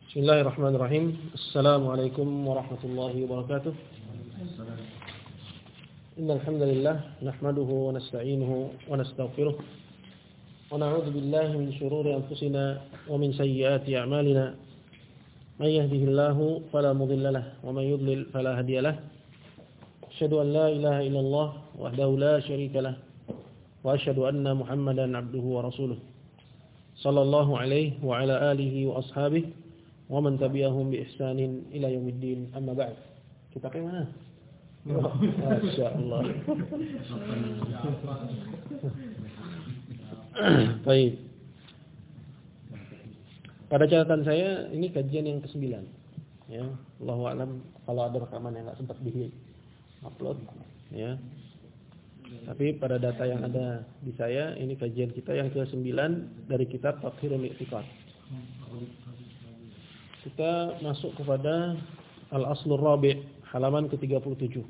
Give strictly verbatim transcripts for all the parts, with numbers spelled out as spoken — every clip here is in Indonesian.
Bismillahirrahmanirrahim. Assalamualaikum warahmatullahi wabarakatuh. Innal hamdalillah nahmaduhu wa nasta'inuhu wa nastaghfiruh wa na'udzu billahi min shururi anfusina wa min sayyiati a'malina. May yahdihillahu fala mudilla lahu wa may yudlil fala hadiya lahu. Asyhadu an la ilaha illallah wahdahu la syarika lahu wa asyhadu anna Muhammadan 'abduhu wa rasuluh. Sallallahu alaihi wa ala alihi wa ashabihi wa man tabi'ahum bi ihsanin ila yaumiddin. Amma ba'd. Kita ke mana? Masyaallah. Baik. Pada catatan saya ini kajian yang kesembilan. Ya, Allahu a'lam kalau ada rekaman yang enggak sempat di-upload ya. Tapi pada data yang ada di saya ini kajian kita yang kesembilan dari kitab Tathhirul I'tiqad. Kita masuk kepada Al-Aslur Rabi' halaman ke tiga puluh tujuh.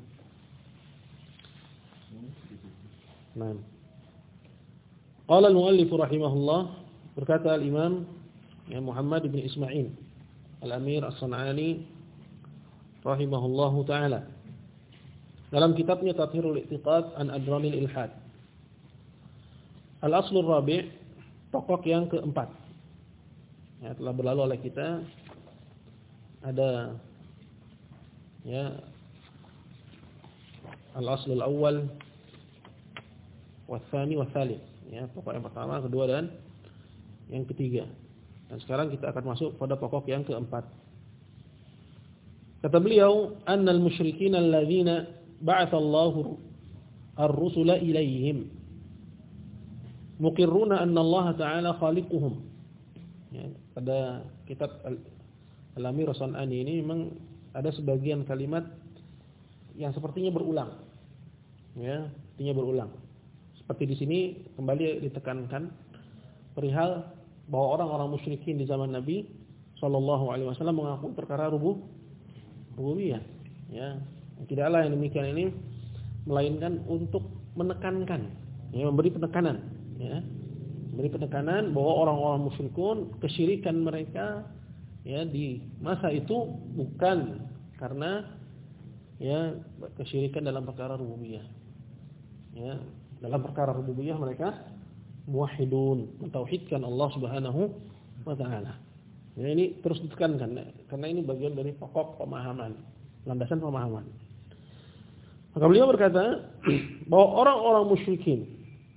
Nah. Qala al-muallif rahimahullah, berkata al-Imam ya Muhammad bin Ismail Al-Amir As-San'ani rahimahullahu taala dalam kitabnya Tathhirul I'tiqad an Adranil Ilhad. Al-Aslur Rabi', pokok yang keempat. Ya, telah berlalu oleh kita ada ya al-aslul awal watsani watsalits, ya pokok yang pertama, kedua dan yang ketiga. Dan sekarang kita akan masuk pada pokok yang keempat. Kata beliau, annal musyrikin alladzina ba'atha Allahu ar-rusula ilaihim muqirruna anna Allah ta'ala khaliquhum. Ya, pada kitab Al-Amir As-San'ani ini memang ada sebagian kalimat yang sepertinya berulang. Ya, artinya berulang. Seperti di sini kembali ditekankan perihal bahwa orang-orang musyrikin di zaman Nabi sallallahu alaihi wasallam mengaku perkara rubuh rububiyah. Ya, tidaklah yang demikian ini melainkan untuk menekankan, ya, memberi penekanan, ya. Memberi penekanan bahwa orang-orang musyrikun kesyirikan mereka ya di masa itu bukan karena ya kesyirikan dalam perkara rububiyah. Ya, dalam perkara rububiyah mereka muwahhidun, mentauhidkan Allah Subhanahu wa taala. Ya, ini terus ditekankan karena ini bagian dari pokok pemahaman, landasan pemahaman. Maka beliau berkata bahwa orang-orang musyrikin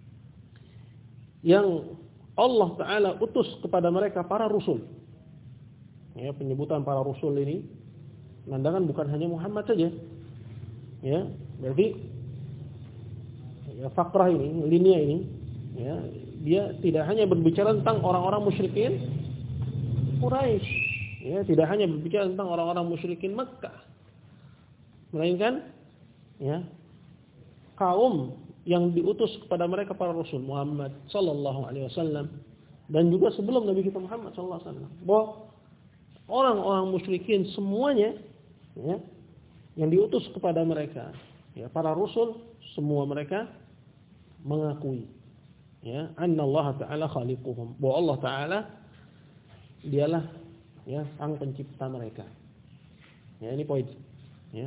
yang Allah taala utus kepada mereka para rasul. Ya, penyebutan para rasul ini menandakan bukan hanya Muhammad saja. Ya, berarti ya fakrah ini, linia ini, ya, dia tidak hanya berbicara tentang orang-orang musyrikin Quraisy, ya, tidak hanya berbicara tentang orang-orang musyrikin Makkah. Melainkan ya, kaum yang diutus kepada mereka para rasul Muhammad sallallahu alaihi wasallam dan juga sebelum Nabi kita Muhammad sallallahu alaihi wasallam. Bahwa orang-orang musyrikin semuanya ya, yang diutus kepada mereka ya para rasul semua mereka mengakui ya annallaha ta'ala khaliquhum, bahwa Allah taala dialah ya sang pencipta mereka. Ya, ini poin ya.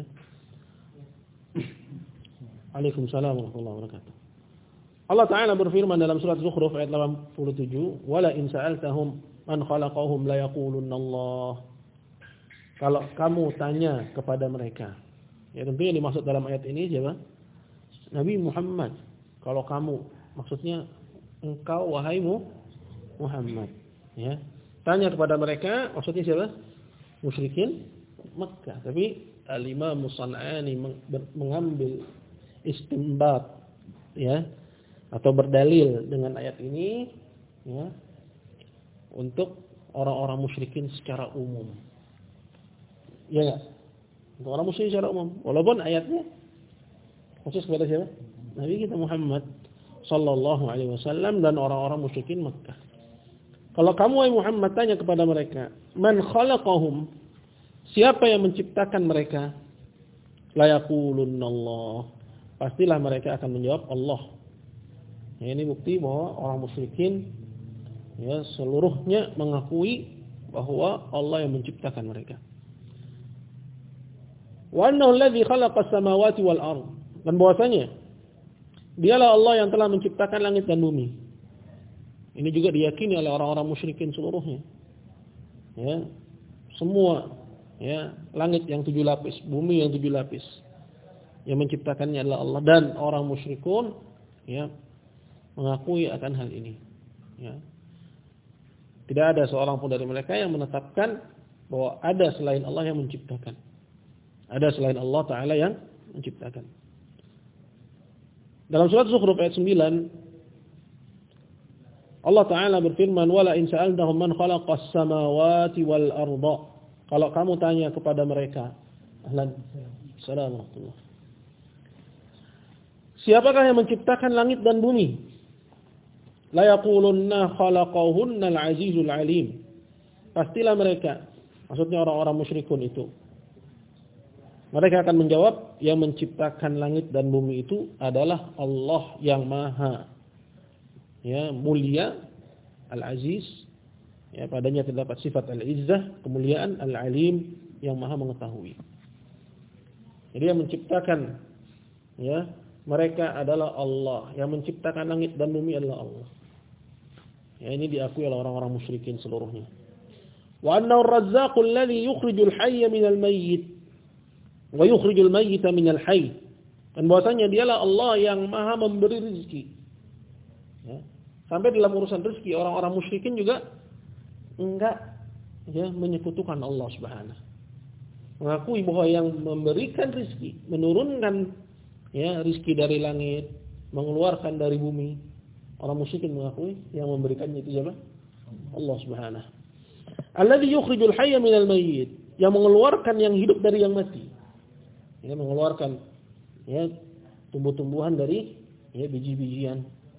Waalaikumsalam warahmatullahi wabarakatuh. Allah taala berfirman dalam surat Zukhruf ayat delapan puluh tujuh, "Wala in sa'altahum man khalaqahum la yaqulunna Allah." Kalau kamu tanya kepada mereka, ya tentunya dimaksud dalam ayat ini siapa? Nabi Muhammad. Kalau kamu, maksudnya engkau wahai Muhammad, ya. Tanya kepada mereka, maksudnya siapa? Musyrikin Makkah. Tapi Al-Imam As-San'ani mengambil istinbat ya atau berdalil dengan ayat ini ya untuk orang-orang musyrikin secara umum. Ya enggak? Untuk orang musyrik secara umum. Walaupun ayatnya khusus kepada siapa? Nabi kita Muhammad sallallahu alaihi wasallam dan orang-orang musyrikin Makkah. Kalau kamu wahai Muhammad tanya kepada mereka, man khalaqahum? Siapa yang menciptakan mereka? La yaqulunallah. Pastilah mereka akan menjawab Allah. Ya, ini bukti bahwa orang musyrikin ya seluruhnya mengakui bahwa Allah yang menciptakan mereka. Wa annahu alladhi khalaqa as-samawati wal ardh. Dan bahwasanya dialah Allah yang telah menciptakan langit dan bumi. Ini juga diyakini oleh orang-orang musyrikin seluruhnya. Ya, semua ya, langit yang tujuh lapis, bumi yang tujuh lapis. Yang menciptakannya adalah Allah, dan orang musyrikun ya mengakui akan hal ini. Ya. Tidak ada seorang pun dari mereka yang menetapkan bahwa ada selain Allah yang menciptakan. Ada selain Allah Ta'ala yang menciptakan. Dalam surat Zukhruf ayat sembilan, Allah Ta'ala berfirman, "Wala in sa'altahum man khalaqas samawati wal arda." Kalau kamu tanya kepada mereka, ahlan, assalamualaikum. Siapakah yang menciptakan langit dan bumi? La yaqulunna khalaqahunna al-azizul alim. Pastilah mereka, maksudnya orang-orang musyrikun itu, mereka akan menjawab, yang menciptakan langit dan bumi itu adalah Allah yang maha ya mulia, al-aziz, ya padanya terdapat sifat al-izzah, kemuliaan, al-alim, yang maha mengetahui. Jadi yang menciptakan ya mereka adalah Allah, yang menciptakan langit dan bumi adalah Allah. Ya, ini diakui oleh orang-orang musyrikin seluruhnya. Wa annahu ar-razzaqul ladzi yukhrijul hayya minal mayyit wa yukhrijul mayyita minal hayy. Dan bahwasanya dialah Allah yang maha memberi rezeki. Ya. Sampai dalam urusan rezeki orang-orang musyrikin juga enggak ya menyekutukan Allah Subhanahu. Mengakui bahwa yang memberikan rezeki, menurunkan ya rezeki dari langit, mengeluarkan dari bumi. Orang musyrikin mengakui yang memberikannya itu siapa? Allah Subhanahu. Alladzi yukhrijul hayya minal mayyit, yang mengeluarkan yang hidup dari yang mati. Ya, mengeluarkan ya tumbuh-tumbuhan dari ya biji-bijian.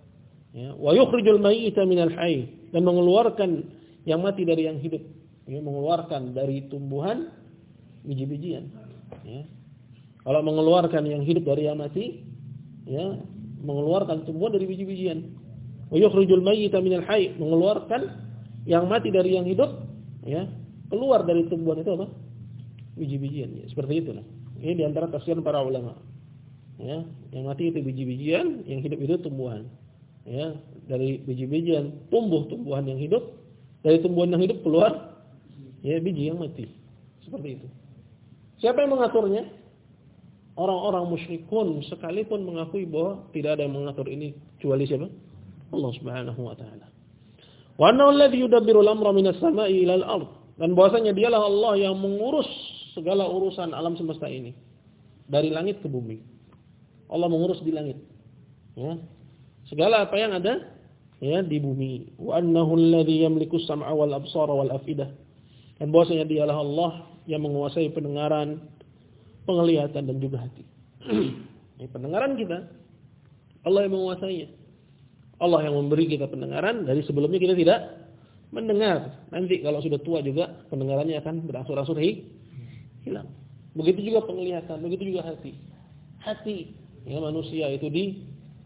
Ya, wa yukhrijul mayyita minal hayy, dan mengeluarkan yang mati dari yang hidup. Ya, mengeluarkan dari tumbuhan biji-bijian. Ya. Kalau mengeluarkan yang hidup dari yang mati, ya, mengeluarkan tumbuhan dari biji-bijian. Wa yukhrijul mayyita minal hayy, mengeluarkan yang mati dari yang hidup, ya, keluar dari tumbuhan itu apa? Biji-bijian. Ya, seperti itu lah. Ini di antara tafsir para ulama. Ya, yang mati itu biji-bijian, yang hidup itu tumbuhan. Ya, dari biji-bijian tumbuh tumbuhan yang hidup, dari tumbuhan yang hidup keluar ya biji yang mati. Seperti itu. Siapa yang mengaturnya? Orang-orang musyrikun sekalipun mengakui bahwa tidak ada yang mengatur ini kecuali siapa? Allah Subhanahu wa taala. Wa annahu alladhi yudabbiru al-amra minas sama'i ila al-ard. Dan bahwasanya dialah Allah yang mengurus segala urusan alam semesta ini dari langit ke bumi. Allah mengurus di langit. Ya. Segala apa yang ada ya di bumi. Wa annahu alladhi yamliku as-sam'a wal absara wal afidah. Dan bahwasanya dialah Allah yang menguasai pendengaran, penglihatan dan juga hati. Ini pendengaran kita, Allah yang menguasainya. Allah yang memberi kita pendengaran, dari sebelumnya kita tidak mendengar. Nanti kalau sudah tua juga pendengarannya akan berangsur-angsur hilang. Begitu juga penglihatan, begitu juga hati. Hati ya manusia itu di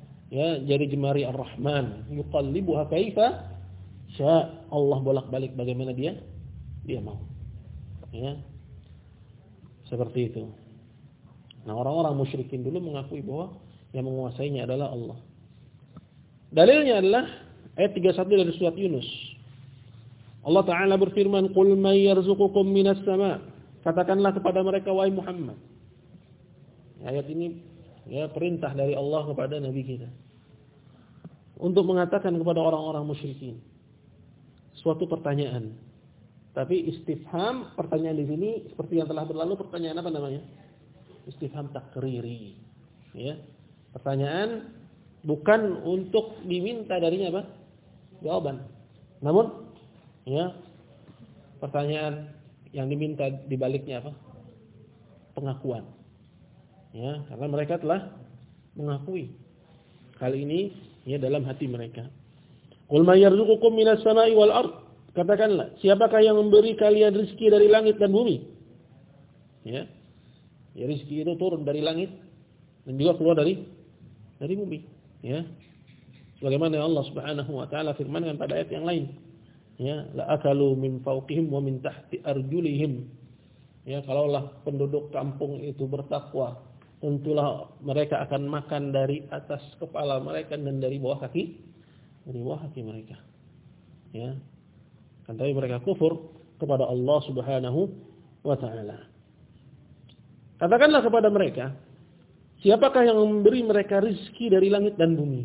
ya jari jemari Ar-Rahman, yuqallibuha kaifa sya. Allah bolak-balik bagaimana dia dia mau. Ya. Seperti itu. Nah, orang-orang musyrikin dulu mengakui bahwa yang menguasainya adalah Allah. Dalilnya adalah ayat tiga puluh satu dari surat Yunus. Allah Ta'ala berfirman, "Qul may yarzuqukum minas sama'." Katakanlah kepada mereka, wahai Muhammad. Ayat ini ya perintah dari Allah kepada nabi kita untuk mengatakan kepada orang-orang musyrikin suatu pertanyaan. Tapi istifham, pertanyaan di sini seperti yang telah berlalu, pertanyaan apa namanya? Istifham takriri. Ya. Pertanyaan bukan untuk diminta darinya apa? Jawaban. Namun ya, pertanyaan yang diminta dibaliknya apa? Pengakuan. Ya, karena mereka telah mengakui hal ini ya dalam hati mereka. Qul may yarzuqukum minas sama'i wal ard. Katakanlah, siapakah yang memberi kalian rezeki dari langit dan bumi? Ya. Ya, rezeki itu turun dari langit dan juga keluar dari dari bumi, ya. Sebagaimana Allah Subhanahu wa taala firmankan pada ayat yang lain. ya, la akalu min fawqihim wa min tahti arjulihim. Ya, kalaulah penduduk kampung itu bertakwa, tentulah mereka akan makan dari atas kepala mereka dan dari bawah kaki, dari bawah kaki mereka. Ya. Kan tapi mereka kufur kepada Allah Subhanahu wa taala. Katakanlah kepada mereka, siapakah yang memberi mereka rizki dari langit dan bumi?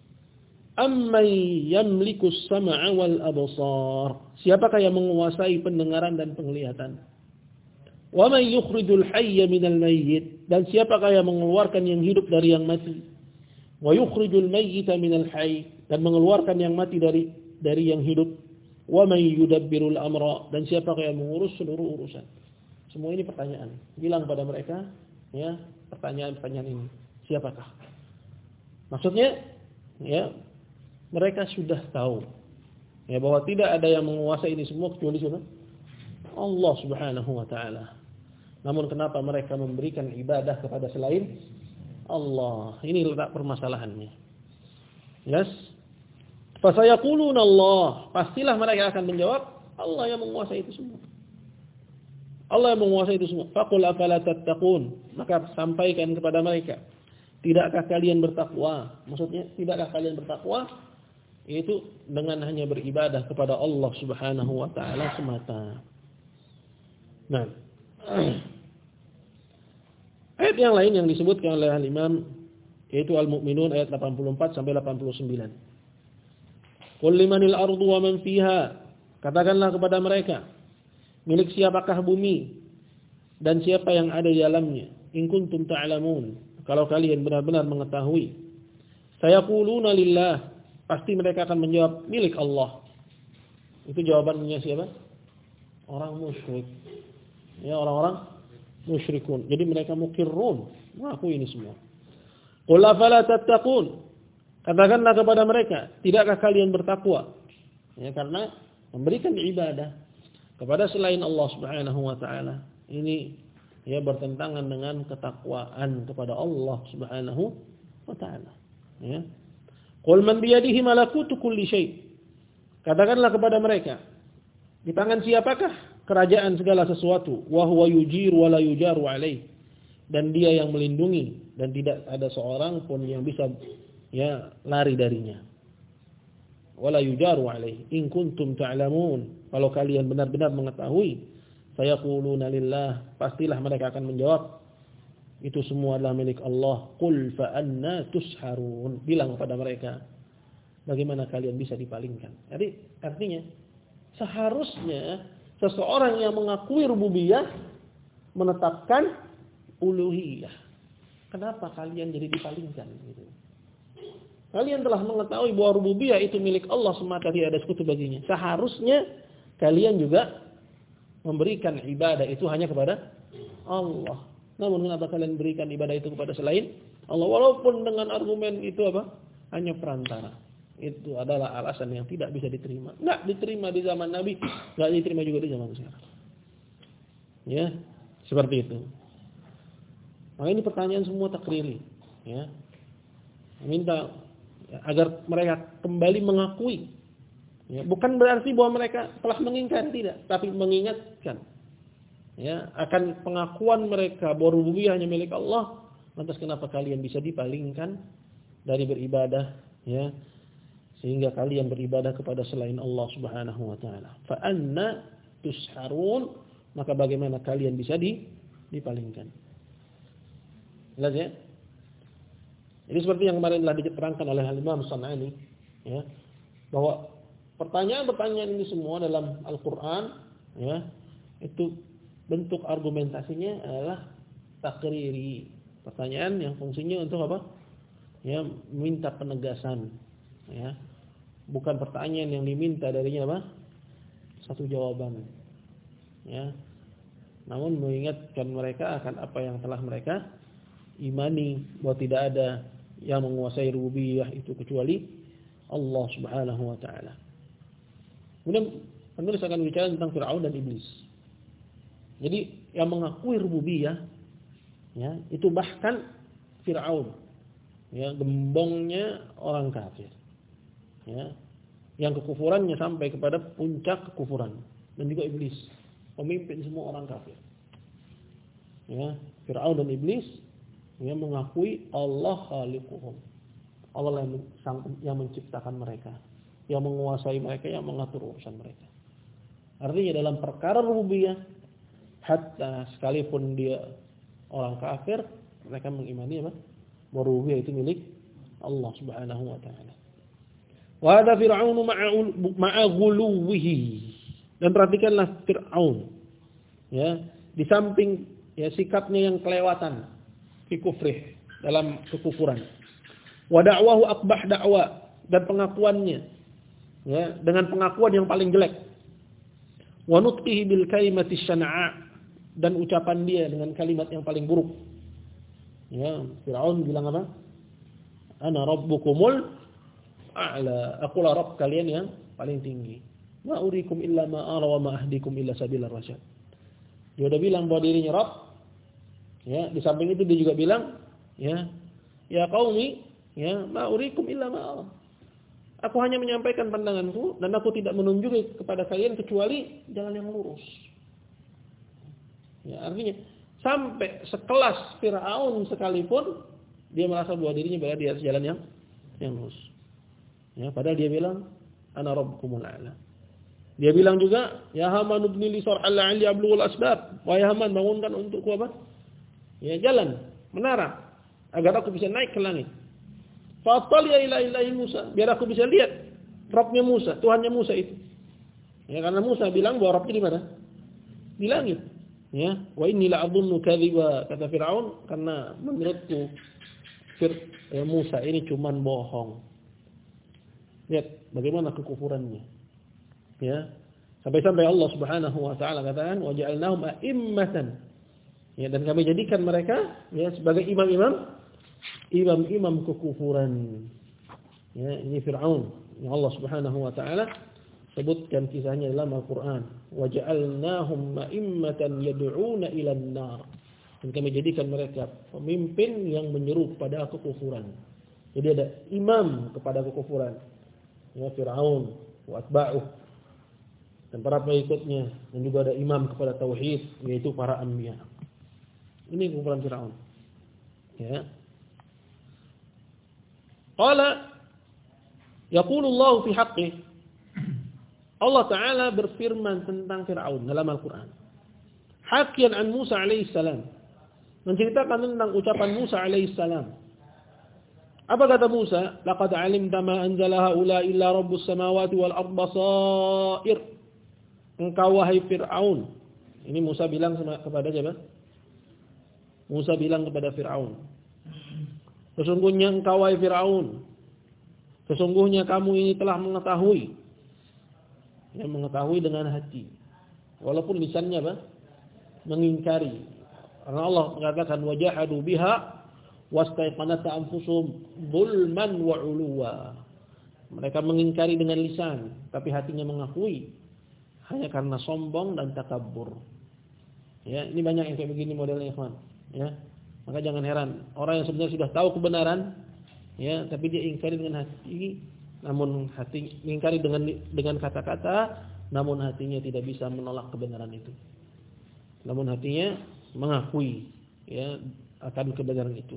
Ammay yamlikus sam'a wal absar. Siapakah yang menguasai pendengaran dan penglihatan? Wa may yukhrijul hayya minal mayyit. Dan siapakah yang mengeluarkan yang hidup dari yang mati? Wa yukhrijul mayyita minal hayy. Dan mengeluarkan yang mati dari dari yang hidup. Wa may yudabbirul amra. Dan siapakah yang mengurus seluruh urusan? Semua ini pertanyaan. Bilang pada mereka, ya, pertanyaan-pertanyaan ini. Siapakah? Maksudnya, ya, mereka sudah tahu, ya, bahwa tidak ada yang menguasai ini semua kecuali siapa? Allah Subhanahu wa taala. Namun kenapa mereka memberikan ibadah kepada selain Allah? Ini letak permasalahannya. Yes. Fasayaquluna Allah. Pastilah mereka akan menjawab, Allah yang menguasai itu semua. Allah yang menguasai itu semua. Faqul afala tattaqun. Maka sampaikan kepada mereka, tidakkah kalian bertakwa? Maksudnya, tidakkah kalian bertakwa? Yaitu dengan hanya beribadah kepada Allah Subhanahu wa taala semata. Nah, ayat yang lain yang disebutkan oleh Al-Imam yaitu Al-Mu'minun ayat delapan puluh empat sampai delapan puluh sembilan. Qul limanil ardu wa man fiha. Katakanlah kepada mereka, milik siapakah bumi dan siapa yang ada di dalamnya? In kuntum ta'lamun. Kalau kalian benar-benar mengetahui. Sayaquluna lillah. Pasti mereka akan menjawab milik Allah. Itu jawabannya siapa? Orang musyrik. Ya, orang-orang musyrikun. Jadi mereka mukirrun, mengaku ini semua. Qul afala tattaqun. Katakanlah kepada mereka, tidakkah kalian bertakwa? Ya, karena memberikan ibadah kepada selain Allah Subhanahu wa taala ini, ya, bertentangan dengan ketakwaan kepada Allah Subhanahu wa taala. Ya. Qul man biyadihi malakutu kulli syai'. Katakanlah kepada mereka, di tangan siapakah kerajaan segala sesuatu? Wa huwa yujiru wa la yujaru alaih. Dan dia yang melindungi dan tidak ada seorang pun yang bisa, ya, lari darinya. Wa la yujaru alaih. In kuntum ta'lamun. Kalau kalian benar-benar mengetahui, sayaquluna lillah. Pastilah mereka akan menjawab, itu semua adalah milik Allah. Qul fa anna tusharun. Bilang kepada mereka, bagaimana kalian bisa dipalingkan? Jadi artinya seharusnya seseorang yang mengakui rububiyah menetapkan uluhiyah. Kenapa kalian jadi dipalingkan gitu? Kalian telah mengetahui bahwa rububiyah itu milik Allah semata, tidak ada sekutu baginya. Seharusnya kalian juga memberikan ibadah itu hanya kepada Allah. Namun kenapa kalian berikan ibadah itu kepada selain Allah? Walaupun dengan argumen itu apa? Hanya perantara. Itu adalah alasan yang tidak bisa diterima. Enggak diterima di zaman Nabi, enggak diterima juga di zaman sekarang. Ya, seperti itu. Maka ini pertanyaan semua takriri, ya. Minta agar mereka kembali mengakui. Ya, bukan berarti bahwa mereka telah mengingkari, tidak, tapi mengingatkan. Ya, akan pengakuan mereka bahwa rububiyah hanya milik Allah. Lantas kenapa kalian bisa dipalingkan dari beribadah, ya, sehingga kalian beribadah kepada selain Allah Subhanahu wa taala? Fa anna tusharun. Maka bagaimana kalian bisa dipalingkan? Jelas ya? Jadi seperti yang kemarin telah diterangkan oleh Al-Imam San'ani, ya, bahwa pertanyaan-pertanyaan ini semua dalam Al-Qur'an, ya, itu bentuk argumentasinya adalah takriri. Pertanyaan yang fungsinya untuk apa? Ya, minta penegasan, ya. Bukan pertanyaan yang diminta darinya apa? Satu jawaban. Ya. Namun mengingatkan mereka akan apa yang telah mereka imani, bahwa tidak ada yang menguasai rububiyah itu kecuali Allah Subhanahu wa taala. Kemudian penulis akan bicara tentang Fir'aun dan iblis. Jadi yang mengakui rububiyah, ya, itu bahkan Fir'aun, ya, gembongnya orang kafir, ya. Yang kekufurannya sampai kepada puncak kekufuran. Dan juga iblis, pemimpin semua orang kafir. Ya, Fir'aun dan iblis yang mengakui Allah khaliquhum. Allah yang, yang menciptakan mereka, yang menguasai mereka, yang mengatur urusan mereka. Artinya dalam perkara rububiyah, hatta sekalipun dia orang kafir, mereka mengimani apa? Bahwa rububiyah itu milik Allah Subhanahu wa taala. Wa hadza Fir'aun ma'a ghuluwihi. Dan perhatikanlah Fir'aun. Ya, di samping ya sikapnya yang kelewatan fi kufrih, dalam kekufuran. Wa da'wahu akbah da'wa, dan pengakuannya ya dengan pengakuan yang paling jelek. Wa nutqihi bil kalimati syana'a, dan ucapan dia dengan kalimat yang paling buruk. Ya, Fir'aun bilang apa? Ana rabbukumul a'la, akulah rabb kalian yang paling tinggi. Ma urikum illa ma ara wa ma ahdikum illa sabilar rasyad. Dia udah bilang bahwa dirinya rabb. Ya, di samping itu dia juga bilang, ya, ya qaumi, ya, ma urikum illa ma ara. Aku hanya menyampaikan pandanganku dan aku tidak menunjuki kepada kalian kecuali jalan yang lurus. Ya, artinya sampai sekelas Fir'aun sekalipun dia merasa bahwa dirinya berada di atas jalan yang yang lurus. Ya, padahal dia bilang ana rabbukumul a'la. Dia bilang juga, ya Haman ibni li sarhal la'alli ablughul asbab. Wahai Haman, bangunkan untukku apa? Ya, jalan, menara, agar aku bisa naik ke langit. Fa'attali ila ilahi Musa, biar aku bisa lihat Rabbnya Musa, Tuhannya Musa itu. Ya, karena Musa bilang bahwa Rabbnya di mana? Di langit. Ya, wa inni la'adhunnu kadhiba, kata Firaun, karena menurutku Fir, ya, Musa ini cuman bohong. Lihat bagaimana kekufurannya. Ya, sampai-sampai Allah Subhanahu wa taala katakan wa ja'alnahum a'immatan. Ya, dan kami jadikan mereka ya sebagai imam-imam imam-imam kekufuran. Ya, ini Fir'aun yang Allah Subhanahu wa taala sebutkan kisahnya dalam Al-Qur'an. Wa ja'alnahum a'immatan yad'una ila an-nar. Dan kami jadikan mereka pemimpin yang menyeru kepada kekufuran. Jadi ada imam kepada kekufuran. Ya, Fir'aun wa atba'uh dan para pengikutnya, dan juga ada imam kepada tauhid, yaitu para anbiya. Ini kekufuran Fir'aun. Ya. Qala yaqulullahu fi haqqih. Allah Ta'ala berfirman tentang Fir'aun dalam Al-Qur'an. Hakian an Musa alaihi salam. Menceritakan tentang ucapan Musa alaihi salam. Apa kata Musa? Laqad 'alimta ma anzala haula illa rabbus samawati wal ardi basair. Engkau wahai Fir'aun. Ini Musa bilang kepada siapa? Musa bilang kepada Fir'aun. Sesungguhnya engkau wahai Fir'aun. Sesungguhnya kamu ini telah mengetahui. Yang mengetahui dengan hati. Walaupun lisannya apa? Mengingkari. Karena Allah mengatakan wajahadu biha wastaiqanata anfusuhum zulman wa 'uluwa. Mereka mengingkari dengan lisan, tapi hatinya mengakui hanya karena sombong dan takabbur. Ya, ini banyak yang kayak begini modelnya, ikhwan. Ya. Maka jangan heran, orang yang sebenarnya sudah tahu kebenaran, ya, tapi dia ingkari dengan hati, namun hati ingkari dengan dengan kata-kata, namun hatinya tidak bisa menolak kebenaran itu. Namun hatinya mengakui, ya, akan kebenaran itu.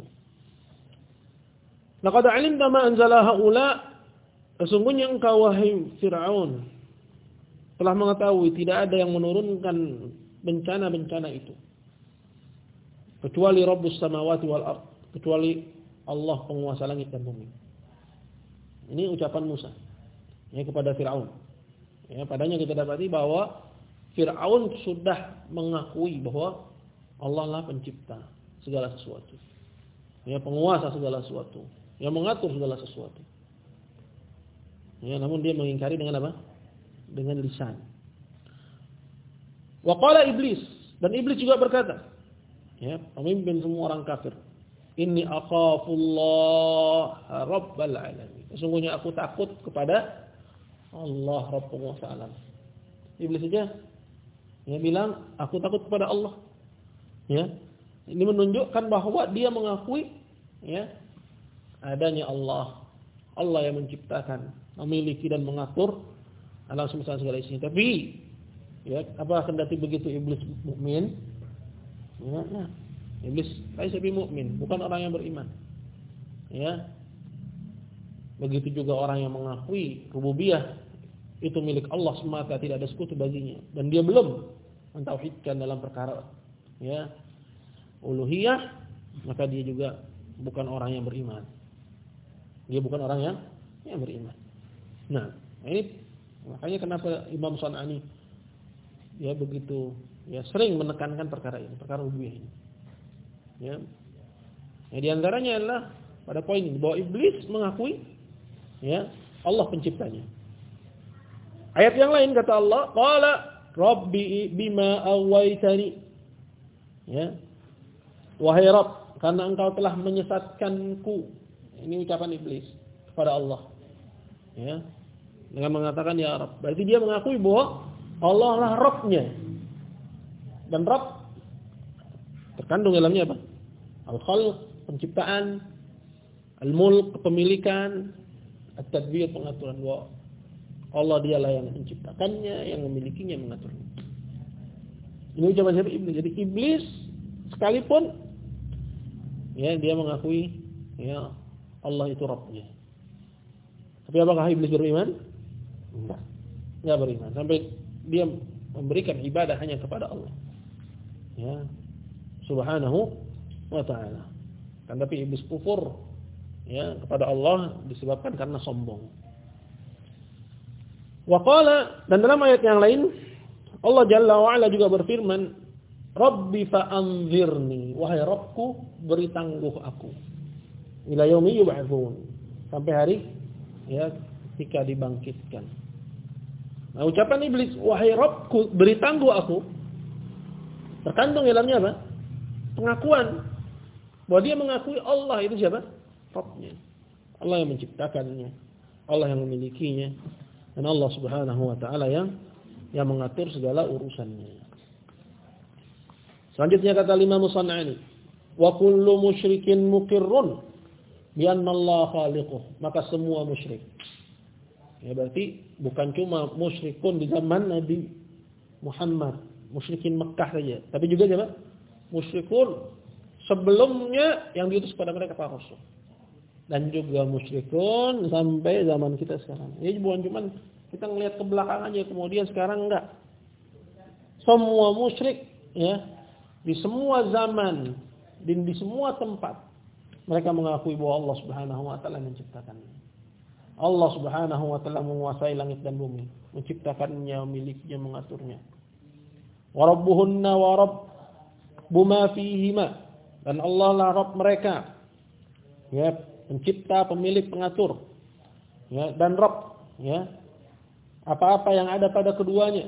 Laqad 'alimta ma anzala haula, sesungguhnya engkau wahai Fir'aun telah mengetahui tidak ada yang menurunkan bencana-bencana itu kecuali Rabbus samawati wal ard, kecuali Allah penguasa langit dan bumi. Ini ucapan Musa ya kepada Fir'aun. Ya, padanya kita dapati bahwa Fir'aun sudah mengakui bahwa Allah lah pencipta segala sesuatu. Ya, penguasa segala sesuatu, yang mengatur segala sesuatu. Ya, namun dia mengingkari dengan apa? Dengan lisan. Wa qala iblis, dan iblis juga berkata, ya, pemimpin semua orang kafir, inni akhafullah rabbal alamin. Sesungguhnya aku takut kepada Allah Rabb penguasa alam. Iblis saja dia bilang aku takut kepada Allah. Ya. Ini menunjukkan bahwa dia mengakui, ya, adanya Allah. Allah yang menciptakan, memiliki dan mengatur alam semesta segala isinya. Tapi ya, apa kendati begitu iblis mukmin? Ya, nah, iblis laisa bimukmin, bukan orang yang beriman. Ya. Begitu juga orang yang mengakui rububiyah itu milik Allah semata, tidak ada sekutu baginya, dan dia belum mentauhidkan dalam perkara ya uluhiyah, maka dia juga bukan orang yang beriman. Dia bukan orang yang yang beriman. Nah, ini makanya kenapa Imam San'ani ya begitu ya sering menekankan perkara ini, perkara rububiyah ini. Ya. Ya, di antaranya adalah pada poin ini bahwa iblis mengakui ya Allah penciptanya. Ayat yang lain kata Allah, qala rabbi bima awaitani. Ya. Wahai Rabb, karena engkau telah menyesatkanku. Ini ucapan iblis kepada Allah. Ya. Dengan mengatakan ya Rabb. Berarti dia mengakui bahwa Allah lah Rabb-nya. Dan Rabb terkandung dalamnya apa? Al-khalq, penciptaan, al-mulk, kepemilikan, at-tadbir, pengaturan. Bahwa Allah dialah yang menciptakannya, yang memilikinya, mengaturnya. Ini ucapan siapa? Iblis. Jadi iblis sekalipun ya dia mengakui ya Allah itu Rabb-nya. Tapi apakah iblis beriman? Enggak. Enggak beriman. Sampai dia memberikan ibadah hanya kepada Allah. Ya. Subhanahu wa ta'ala. Kan tapi iblis kufur ya kepada Allah disebabkan karena sombong. Wa qala, dan dalam ayat yang lain Allah Jalla wa Ala juga berfirman, Rabbi fa'anzirni, wahai Rabbku beri tangguh aku ila yaumi yub'atsun, sampai hari ya ketika dibangkitkan. Nah, ucapan iblis wahai Rabbku beri tangguh aku terkandung dalamnya apa? Pengakuan bahwa dia mengakui Allah itu siapa? Rabbnya. Allah yang menciptakannya, Allah yang memilikinya, dan Allah Subhanahu wa taala yang yang mengatur segala urusannya. Selanjutnya kata Imam San'ani, wa kullu musyrikin muqirrun bi anna Allah khaliquh, maka semua musyrik. Ya berarti bukan cuma musyrikun di zaman Nabi Muhammad, musyrikin Mekah saja, tapi juga siapa? Musyrikun sebelumnya yang diutus kepada mereka para rasul. Dan juga musyrikun sampai zaman kita sekarang. Ini bukan cuma kita ngelihat ke belakang aja kemudian sekarang enggak. Semua musyrik ya di semua zaman dan di semua tempat mereka mengakui bahwa Allah Subhanahu wa taala menciptakannya. Allah Subhanahu wa taala menguasai langit dan bumi, menciptakannya, memilikinya, mengaturnya. Wa rabbuhunna wa rabbu ma fihima, dan Allah lah Rabb mereka. Ya, pencipta, pemilik, pengatur. Ya, dan Rabb, ya. Apa-apa yang ada pada keduanya.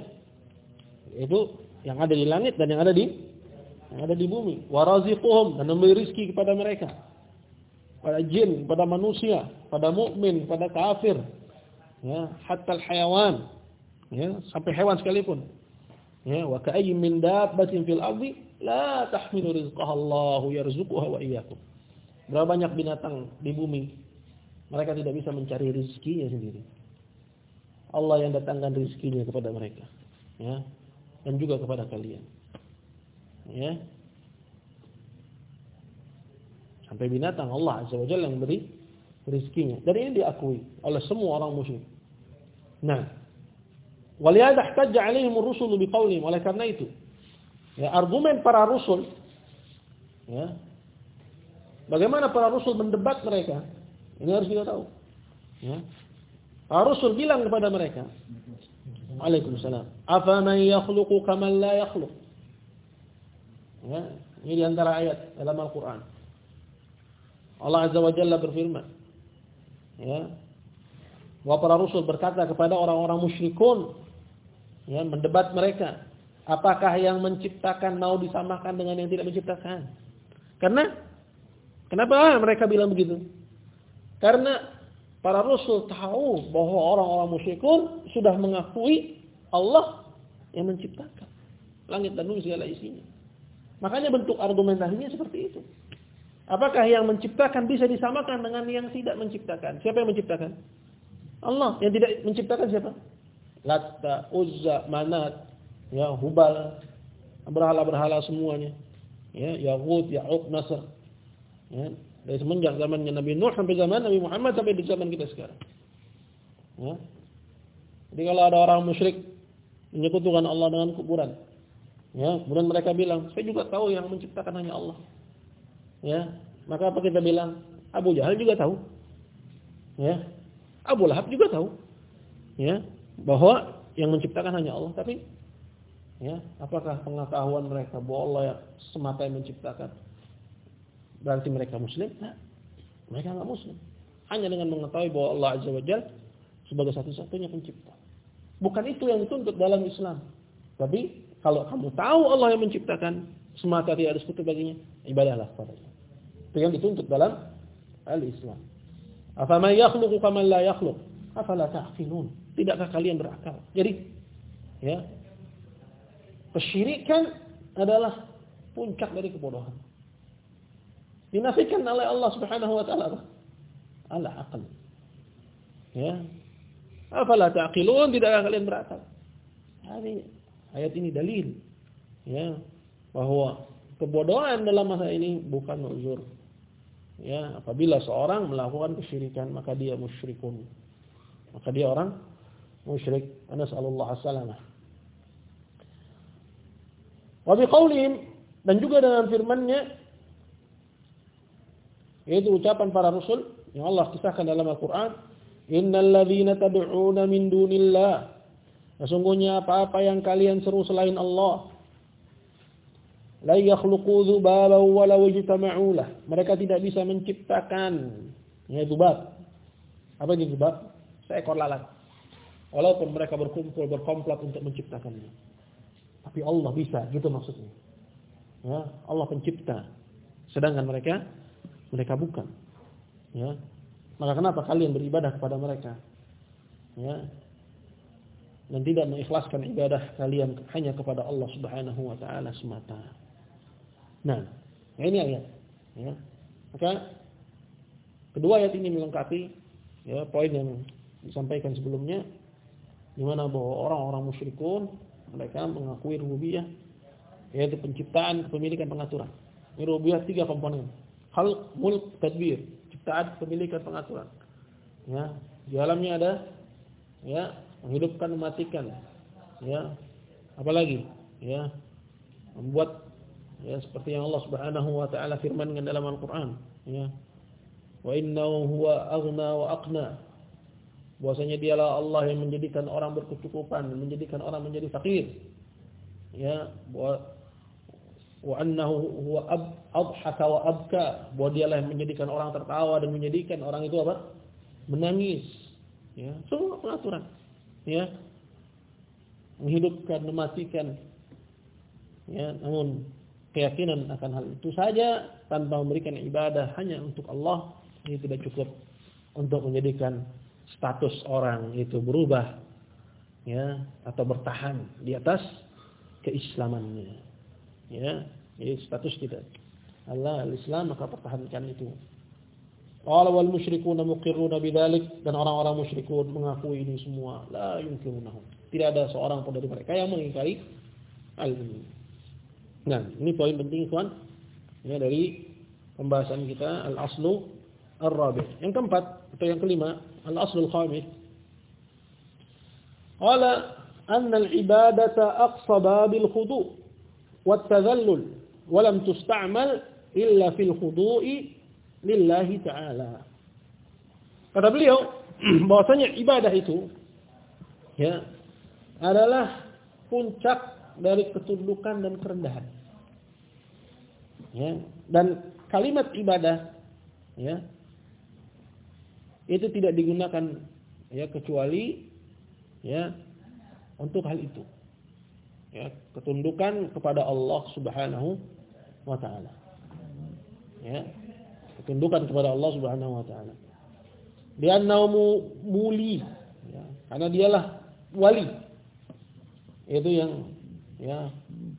Itu yang ada di langit dan yang ada di yang ada di bumi. Wa raziquhum, dan memberi rezeki kepada mereka. Pada jin, pada manusia, pada mukmin, pada kafir. Ya, hatta al-hayawan. Ya, sampai hewan sekalipun. Ya, wa ka'ayyin min dabbatin fil ardi la tahmilu rizqaha Allahu yarzuquha wa iyyakum. Berapa banyak binatang di bumi, mereka tidak bisa mencari rezekinya sendiri. Allah yang datangkan rezekinya kepada mereka, ya, dan juga kepada kalian, ya. Sampai binatang Allah Azza wa Jalla yang beri rezekinya, dan ini diakui oleh semua orang musyrik. Nah, walihada ihtajja alaihim ar-rusul biqaulihim, oleh karena itu, ya, argumen para rasul, ya. Bagaimana para rasul mendebat mereka? Ini harus kita tahu. Ya. Para rasul bilang kepada mereka, Waalaikumsalam, afaman yakhluqu kaman la yakhluq. Ya, ini di antara ayat dalam Al-Qur'an. Allah Azza wa Jalla berfirman, ya, bahwa para rasul berkata kepada orang-orang musyrikun, ya, mendebat mereka, apakah yang menciptakan mau disamakan dengan yang tidak menciptakan? Karena kenapa mereka bilang begitu? Karena para rasul tahu bahwa orang-orang musyrikun sudah mengakui Allah yang menciptakan langit dan bumi segala isinya. Makanya bentuk argumentasinya seperti itu. Apakah yang menciptakan bisa disamakan dengan yang tidak menciptakan? Siapa yang menciptakan? Allah. Yang tidak menciptakan siapa? Latta, Uzza, Manat, ya, Hubal, berhala-berhala semuanya. Ya, Yaghut, Ya'uq, Nasr. Ya, dari semenjak zamannya Nabi Nuh sampai zaman Nabi Muhammad sampai di zaman kita sekarang. Ya. Jadi kalau ada orang musyrik menyekutukan Allah dengan kuburan, ya, kemudian mereka bilang, saya juga tahu yang menciptakan hanya Allah. Ya, maka apa kita bilang? Abu Jahal juga tahu. Ya. Abu Lahab juga tahu. Ya, bahwa yang menciptakan hanya Allah, tapi ya, apakah pengetahuan mereka bahwa Allah yang semata yang menciptakan berarti mereka muslim? Nah, mereka enggak muslim. Hanya dengan mengetahui bahwa Allah Azza wa Jalla sebagai satu-satunya pencipta. Bukan itu yang dituntut dalam Islam. Tapi kalau kamu tahu Allah yang menciptakan, semata tidak ada sekutu baginya, ibadahlah kepadanya. Itu yang dituntut dalam al-Islam. Afaman yakhluqu kaman la yakhluq? Afala ta'qilun? Tidakkah kalian berakal? Jadi, ya, kesyirikan adalah puncak dari kebodohan. Dinafikan oleh Allah Subhanahu wa taala ala aql. Ya. Afala ta'qilun? Tidakkah kalian berakal? Ini ayat ini dalil, ya, bahwa kebodohan dalam masa ini bukan uzur. Ya, apabila seorang melakukan kesyirikan maka dia musyrikun. Maka dia orang musyrik. Nasallallahu as-salamah. Wa biqaulihim, dan juga dengan firman-Nya, yaitu ucapan para rasul yang Allah kisahkan dalam Al-Qur'an, innal ladzina tad'una min dunillah, sesungguhnya apa-apa yang kalian seru selain Allah, la yakhluqu dzubaban walau ijtama'u lah, mereka tidak bisa menciptakan, ya, dzubab. Apa itu dzubab? Seekor lalat. Walaupun mereka berkumpul berkomplot untuk menciptakannya. Tapi Allah bisa, gitu maksudnya. Ya, Allah pencipta. Sedangkan mereka mereka bukan. Ya. Maka kenapa kalian beribadah kepada mereka? Ya. Dan tidak mengikhlaskan ibadah kalian hanya kepada Allah Subhanahu wa taala semata. Nah, ini ayat, ya. Maka kedua ayat ini melengkapi, ya, poin yang disampaikan sebelumnya, di mana bahwa orang-orang musyrikun mereka mengakui rububiyah, yaitu penciptaan, kepemilikan, pengaturan. Ini rububiyah tiga komponen: khalq, mulk, tadbir. Ciptaan, kepemilikan, pengaturan. Ya, di dalamnya ada, ya, menghidupkan, mematikan. Ya, apalagi, ya, membuat, ya, seperti yang Allah Subhanahu wa taala firmankan dalam Al-Qur'an, ya. Wa innahu huwa aghna wa aqna. Bahwasanya dialah Allah yang menjadikan orang berkecukupan, menjadikan orang menjadi fakir. Ya, wa wa annahu huwa adhaka wa abka. Bahwa dialah yang menjadikan orang tertawa dan menjadikan orang itu apa? Menangis. Ya, semua pengaturan. Ya. Menghidupkan, mematikan. Ya, namun keyakinan akan hal itu saja tanpa memberikan ibadah hanya untuk Allah ini tidak cukup untuk menjadikan status orang itu berubah, ya, atau bertahan di atas keislamannya. Ya, jadi status kita Allah al-Islam, maka pertahankan itu. Qala wal musyrikuuna muqirruuna bidzalik, dan orang-orang musyrikun mengakui ini semua, la yunkirunahu. Tidak ada seorang pun dari mereka yang mengingkari hal ini. Nah, ini poin penting, ikhwan, ya, dari pembahasan kita al-aslu ar-rabi'. Yang keempat atau yang kelima, al-aslu al-khamis. Qala anna al-ibadata aqsa babil khudu' wat tadhallul wa lam tusta'mal illa fil khudu'i lillahi ta'ala. Kata beliau bahwasanya ibadah itu, ya, adalah puncak dari ketundukan dan kerendahan. Ya, dan kalimat ibadah, ya, itu tidak digunakan, ya, kecuali, ya, untuk hal itu. Ya, ketundukan kepada Allah Subhanahu wa taala. Ya, ketundukan kepada Allah Subhanahu wa taala. Li'annahu muli, ya, karena dialah wali. Itu yang, ya,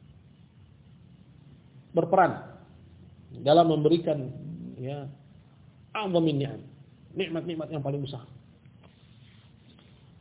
berperan dalam memberikan, ya, a'zamin ni'am, nikmat-nikmat yang paling besar.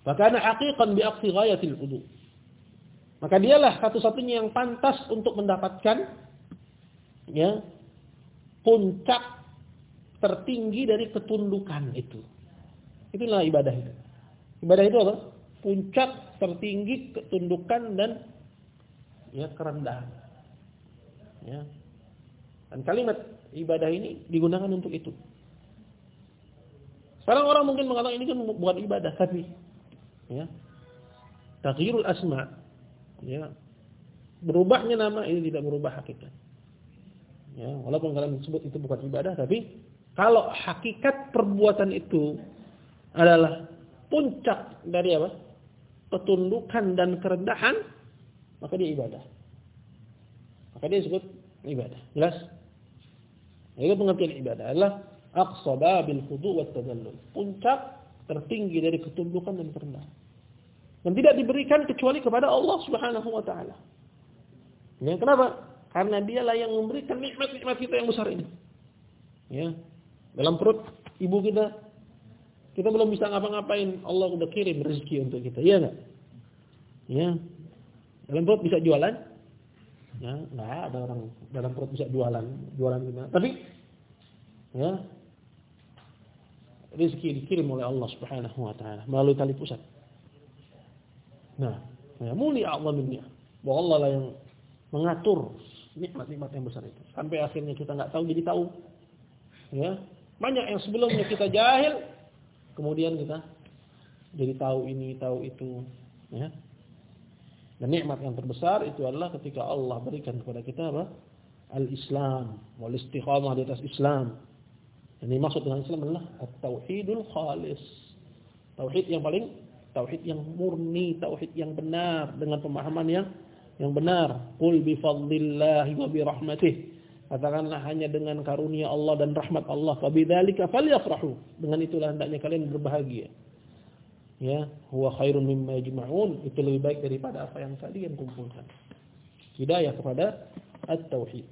Fakana haqiqan bi aqsi ghayatil wudu. Maka dialah satu-satunya yang pantas untuk mendapatkan ya puncak tertinggi dari ketundukan itu. Itulah ibadah itu. Ibadah itu apa? Puncak tertinggi ketundukan dan ya kerendahan. Ya. Dan kalimat ibadah ini digunakan untuk itu. Sekarang orang mungkin mengatakan ini kan bukan ibadah, tapi ya, taghyirul asma, ya, berubahnya nama ini tidak berubah hakikat. Ya, walaupun kalian sebut itu bukan ibadah, tapi kalau hakikat perbuatan itu adalah puncak dari apa? Ketundukan dan kerendahan, maka dia ibadah. Maka dia disebut ibadah. Jelas? Itu pengertian ibadah adalah aqsa babil khudu' wat tadallul. Puncak tertinggi dari ketundukan dan kerendahan. Dan tidak diberikan kecuali kepada Allah Subhanahu wa taala. Ya, kenapa? Karena dialah yang memberikan nikmat-nikmat kita yang besar ini. Ya. Dalam perut ibu kita kita belum bisa ngapa-ngapain, Allah udah kirim rezeki untuk kita. Iya enggak? Ya. Dalam perut bisa jualan? Ya, enggak ada orang dalam perut bisa jualan, jualan gimana? Tapi ya, rezeki dikirim oleh Allah Subhanahu wa taala melalui tali pusat. Nah, ya mulia Allah minnya. Bahwa Allah lah yang mengatur nikmat-nikmat yang besar itu. Sampai akhirnya kita enggak tahu jadi tahu. Ya. Banyak yang sebelumnya kita jahil, kemudian kita jadi tahu ini, tahu itu, ya. Dan nikmat yang terbesar itu adalah ketika Allah berikan kepada kita apa? Al-Islam, wal istiqamah di atas Islam. Ini maksud dengan Islam adalah at-tauhidul khalis. Tauhid yang paling tauhid yang murni, tauhid yang benar dengan pemahaman yang yang benar. Qul bi fadlillahi wa bi rahmatih. Katakanlah hanya dengan karunia Allah dan rahmat Allah. Fa bidzalika falyafrahu. Dengan itulah hendaknya kalian berbahagia. Ya, huwa khairun mimma yajma'un. Itu lebih baik daripada apa yang kalian kumpulkan. Hidayah kepada at-tauhid.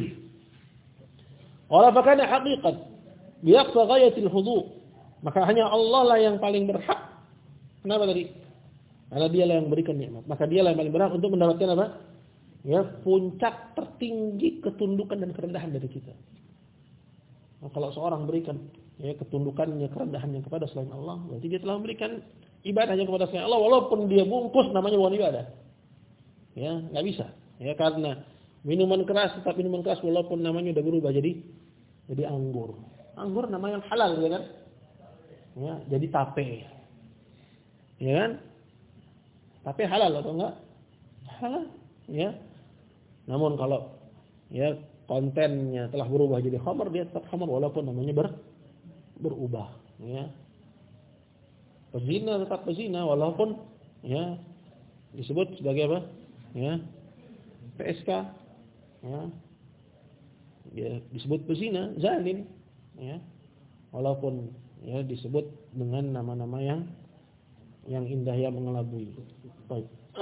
Qala fa kana haqiqat bi aqsa ghayatil khudu'. Maka hanya Allah lah yang paling berhak. Kenapa tadi? Karena dialah yang memberikan nikmat. Maka dialah yang paling berhak untuk mendapatkan apa? Ya, puncak tertinggi ketundukan dan kerendahan dari kita. Nah, kalau seorang berikan ya ketundukannya, kerendahannya kepada selain Allah, berarti dia telah memberikan ibadahnya kepada selain Allah, walaupun dia bungkus namanya bukan ibadah. Ya, enggak bisa. Ya, karena minuman keras tetap minuman keras walaupun namanya udah berubah jadi jadi anggur. Anggur namanya halal, ya kan? Ya, jadi tape. Ya kan? Tape halal atau enggak? Halal, ya. Namun kalau ya kontennya telah berubah jadi khamar, dia tetap khamar walaupun namanya ber, berubah, ya. Pezina tetap pezina walaupun ya disebut sebagai apa? Ya. P S K, ya. Ya disebut pezina, zalim, ya. Walaupun ya disebut dengan nama-nama yang yang indah yang mengelabui. Baik.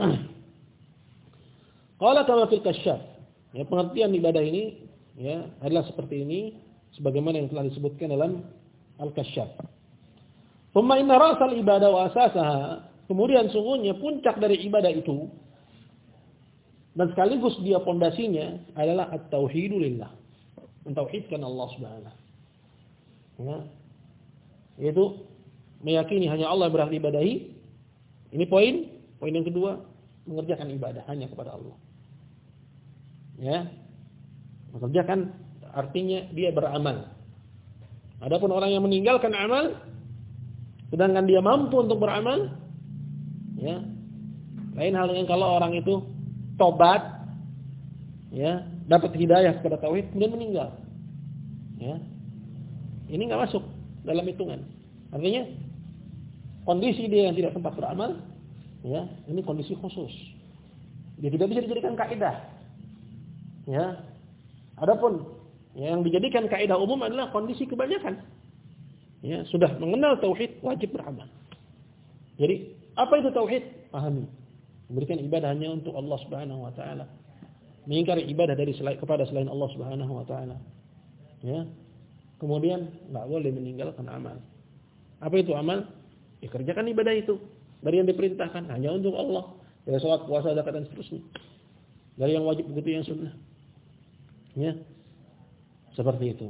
Qala kama fil kasyaf. Ya, pengertian ibadah ini ya adalah seperti ini sebagaimana yang telah disebutkan dalam Al-Kasyaf. Thumma inna ra'sal ibadah wa asasaha. Kemudian sungguhnya puncak dari ibadah itu dan sekaligus dia pondasinya adalah at-tauhidu lillah. Mentauhidkan Allah Subhanahu. Ya. Yaitu meyakini hanya Allah berhak diibadahi. Ini poin, poin yang kedua, mengerjakan ibadah hanya kepada Allah. Ya. Mengerjakan artinya dia beramal. Adapun orang yang meninggalkan amal sedangkan dia mampu untuk beramal, ya. Lain hal dengan kalau orang itu tobat, ya, dapat hidayah kepada tauhid kemudian meninggal. Ya. Ini enggak masuk dalam hitungan. Artinya kondisi dia yang tidak sempat beramal, ya, ini kondisi khusus. Dia tidak bisa dijadikan kaidah. Ya. Adapun yang dijadikan kaidah umum adalah kondisi kebanyakan. Ya, sudah mengenal tauhid wajib beramal. Jadi, apa itu tauhid? Pahami. Memberikan ibadah hanya untuk Allah Subhanahu wa taala. Mengingkari ibadah dari selain kepada selain Allah Subhanahu wa taala. Ya. Kemudian enggak boleh meninggalkan amal. Apa itu amal? Ya, kerjakan ibadah itu. Dari yang diperintahkan hanya untuk Allah. Dari sholat, puasa, zakat dan seterusnya. Dari yang wajib begitu yang sunnah. Ya. Seperti itu.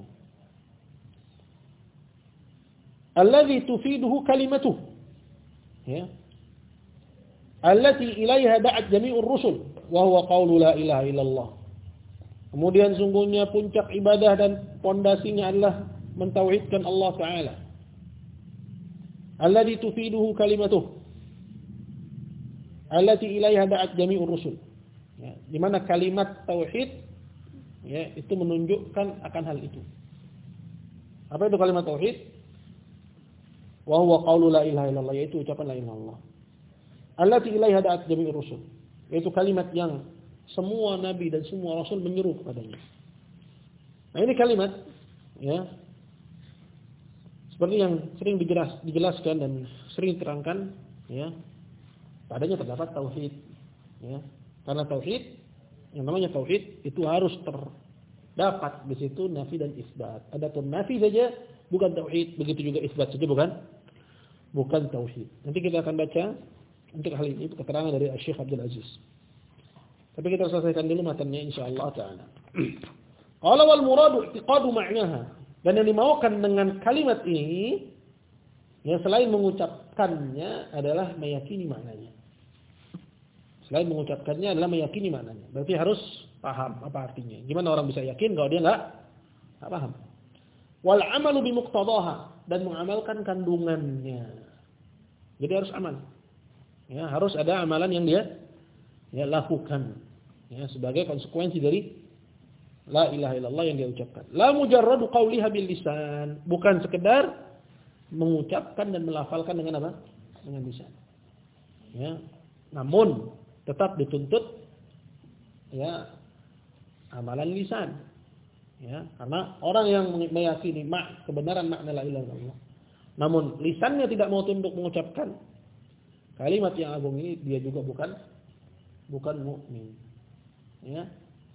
Alladzi tufiduhu kalimatuh. Ya. Allati ilaiha da'at jami'ur rusul wa huwa qaulu la ilaha illallah. Kemudian sungguhnya puncak ibadah dan pondasinya adalah mentauhidkan Allah Ta'ala. Alladzi tufiduhu kalimatuh. Allati ilaiha da'at jami'ur rusul. Ya, di mana kalimat tauhid ya itu menunjukkan akan hal itu. Apa itu kalimat tauhid? Wa huwa qaulu la ilaha illallah, yaitu ucapan la ilaha illallah. Allati ilaiha da'at jami'ur rusul. Yaitu kalimat yang semua nabi dan semua rasul menyeru kepadanya. Nah, ini kalimat ya seperti yang sering dijelas, dijelaskan dan sering diterangkan ya. Padanya terdapat tauhid ya. Karena tauhid yang namanya tauhid itu harus terdapat di situ nafi dan isbat. Adapun nafi saja bukan tauhid, begitu juga isbat saja bukan bukan tauhid. Nanti kita akan baca untuk hal ini keterangan dari Syekh Abdul Aziz. Tapi kita selesaikan dulu matanya insyaallah taala. Qala wal muradu i'tiqadu ma'naha. Dan yang dimaukan dengan kalimat ini ya selain mengucapkannya adalah meyakini maknanya. Selain mengucapkannya adalah meyakini maknanya. Berarti harus paham apa artinya. Gimana orang bisa yakin kalau dia enggak enggak paham. Wal amalu bimuqtadaha, dan mengamalkan kandungannya. Jadi harus amal. Ya, harus ada amalan yang dia ya lakukan ya sebagai konsekuensi dari la ilaha illallah yang dia ucapkan. La mujarradu qauliha bil lisan, bukan sekedar mengucapkan dan melafalkan dengan apa? Dengan lisan. Ya. Namun tetap dituntut ya amalan lisan. Ya, karena orang yang meyakini mak kebenaran makna la ilaha illallah, namun lisannya tidak mau tunduk mengucapkan kalimat yang agung ini, dia juga bukan bukan mukmin. Ya.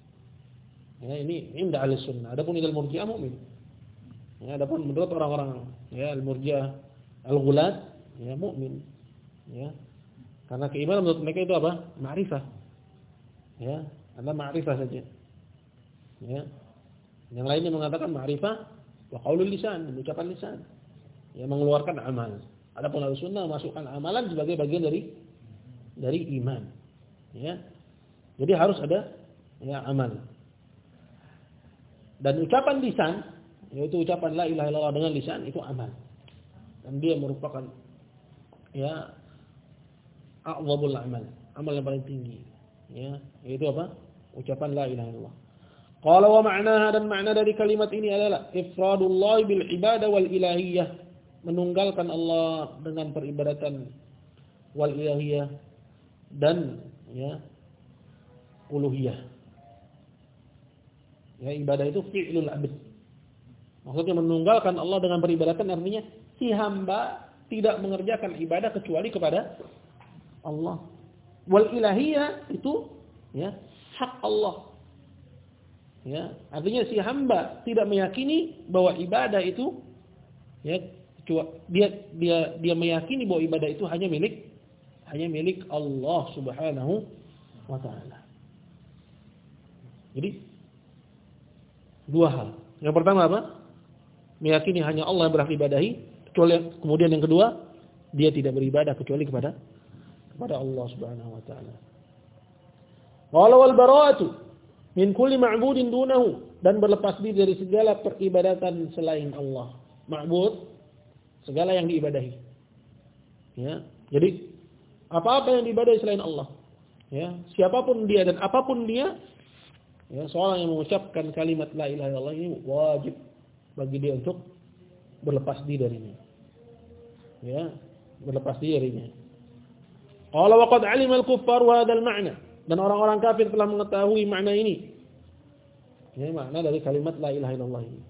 Ya, ini ini ahli sunnah. Adapun ilal murji'ah mukmin. Ya, adapun menurut orang-orang ya al-murji'ah al-ghulat ya mukmin. Ya. Karena keimanan menurut mereka itu apa? Ma'rifah. Ya, ada ma'rifah saja. Ya. Yang lainnya mengatakan ma'rifah wa qaulul lisan, ucapan lisan. Ya, mengeluarkan amal. Adapun al-sunnah masukkan amalan sebagai bagian dari dari iman. Ya. Jadi harus ada ya amal. Dan ucapan lisan, yaitu ucapan la ilaha illallah dengan lisan itu amal. Dan dia merupakan ya a'zamul amal, amal yang paling tinggi. Ya, yaitu apa? Ucapan la ilaha illallah. Qala wa ma'naha, dan makna dari kalimat ini adalah ifradullah bil ibadah wal ilahiyah, menunggalkan Allah dengan peribadatan wal ilahiyah dan ya uluhiyah. Ya, ibadah itu fi'lul abd. Maksudnya menunggalkan Allah dengan peribadatan artinya si hamba tidak mengerjakan ibadah kecuali kepada Allah. Wal ilahiyah itu ya hak Allah. Ya, artinya si hamba tidak meyakini bahwa ibadah itu ya dia dia dia meyakini bahwa ibadah itu hanya milik hanya milik Allah Subhanahu wa taala. Jadi dua hal. Yang pertama apa? Meyakini hanya Allah yang berhak ibadahi, kecuali, kemudian yang kedua, dia tidak beribadah kecuali kepada kepada Allah Subhanahu wa taala. Qala wal bara'atu min kulli ma'budin dunahu, dan berlepas diri dari segala peribadatan selain Allah. Ma'bud, segala yang diibadahi. Ya. Jadi apa-apa yang diibadahi selain Allah, ya, siapapun dia dan apapun dia, ya, seorang yang mengucapkan kalimat la ilaha illallah ini wajib bagi dia untuk berlepas diri darinya. Ya, berlepas diri darinya. Qala wa qad 'alima al-kuffar hadzal ma'na, dan orang-orang kafir telah mengetahui makna ini. Ini makna dari kalimat la ilaha illallah ini.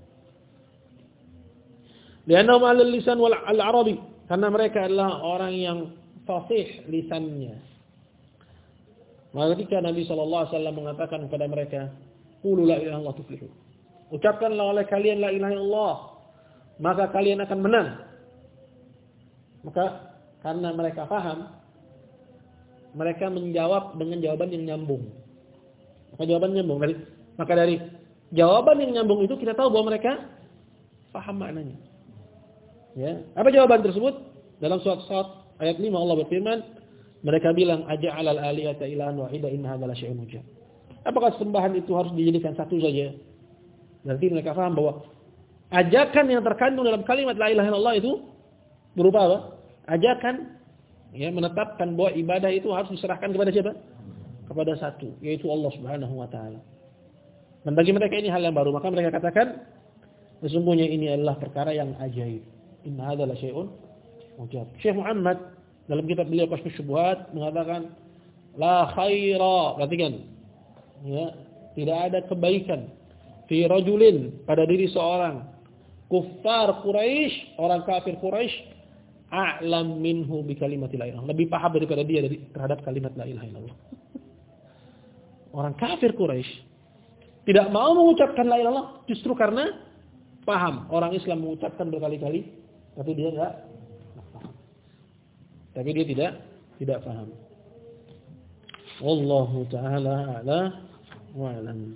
Li'annahum 'ala al-lisan wal 'arabi, karena mereka adalah orang yang fasih lisannya. Maka ketika Nabi sallallahu alaihi wasallam mengatakan kepada mereka, "Qulu la ilaha illallah tuflihu." Ucapkanlah oleh kalian la ilaha illallah, maka kalian akan menang. Maka karena mereka paham, mereka menjawab dengan jawaban yang nyambung. Maka jawaban nyambung dari maka dari jawaban yang nyambung itu kita tahu bahwa mereka paham maknanya. Ya, apa jawaban tersebut? Dalam surat Shad ayat lima Allah berfirman, mereka bilang aja'alal alihata ilahan wahida inna hadza lasyai'un ujab. Apakah sembahan itu harus dijadikan satu saja? Berarti mereka paham bahwa ajakan yang terkandung dalam kalimat la ilaha illallah itu berupa apa? Ajakan ya menetapkan bahwa ibadah itu harus diserahkan kepada siapa? Kepada satu, yaitu Allah Subhanahu wa taala. Dan bagi mereka ini hal yang baru, maka mereka katakan sesungguhnya ini adalah perkara yang ajaib. Inna hadza lasyai'un ujab. Syekh Muhammad dalam kitab beliau Kashfus Syubhat mengatakan la khaira, perhatikan. Ya, tidak ada kebaikan fi rajulin pada diri seorang kuffar Quraisy, orang kafir Quraisy, a'lam minhu bi kalimati la ilaha, lebih paham daripada dia dari terhadap kalimat la ilaha illallah. Orang kafir Quraisy tidak mau mengucapkan la ilaha illallah justru karena paham orang Islam mengucapkan berkali-kali tapi dia enggak paham. Tapi dia tidak tidak paham. Wallahu taala a'la wa a'lam.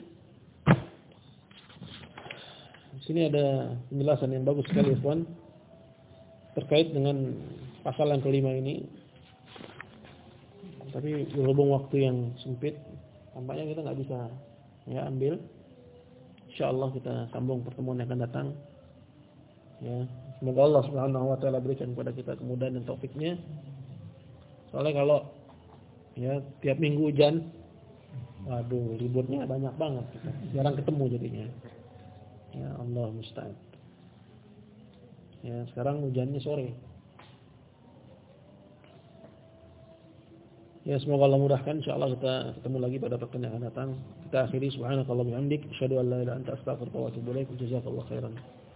Di sini ada penjelasan yang bagus sekali, Ikhwan, terkait dengan pasal yang kelima ini. Tapi berhubung waktu yang sempit, tampaknya kita nggak bisa ya ambil. Insyaallah kita sambung pertemuan yang akan datang. Ya, semoga Allah Subhanahu wa taala berikan kepada kita kemudahan dan taufiknya. Soalnya kalau ya tiap minggu hujan, waduh, liburnya banyak banget kita. Jarang ketemu jadinya. Ya Allah musta'an. Ya, sekarang hujannya sore. Ya, semoga Allah mudahkan. Insyaallah kita ketemu lagi pada pekan yang akan datang. Kita akhiri subhanakallah bihamdik asyhadu an la ilaha illa anta astaghfiruka wa atubu ilaik. Jazakallahu khairan.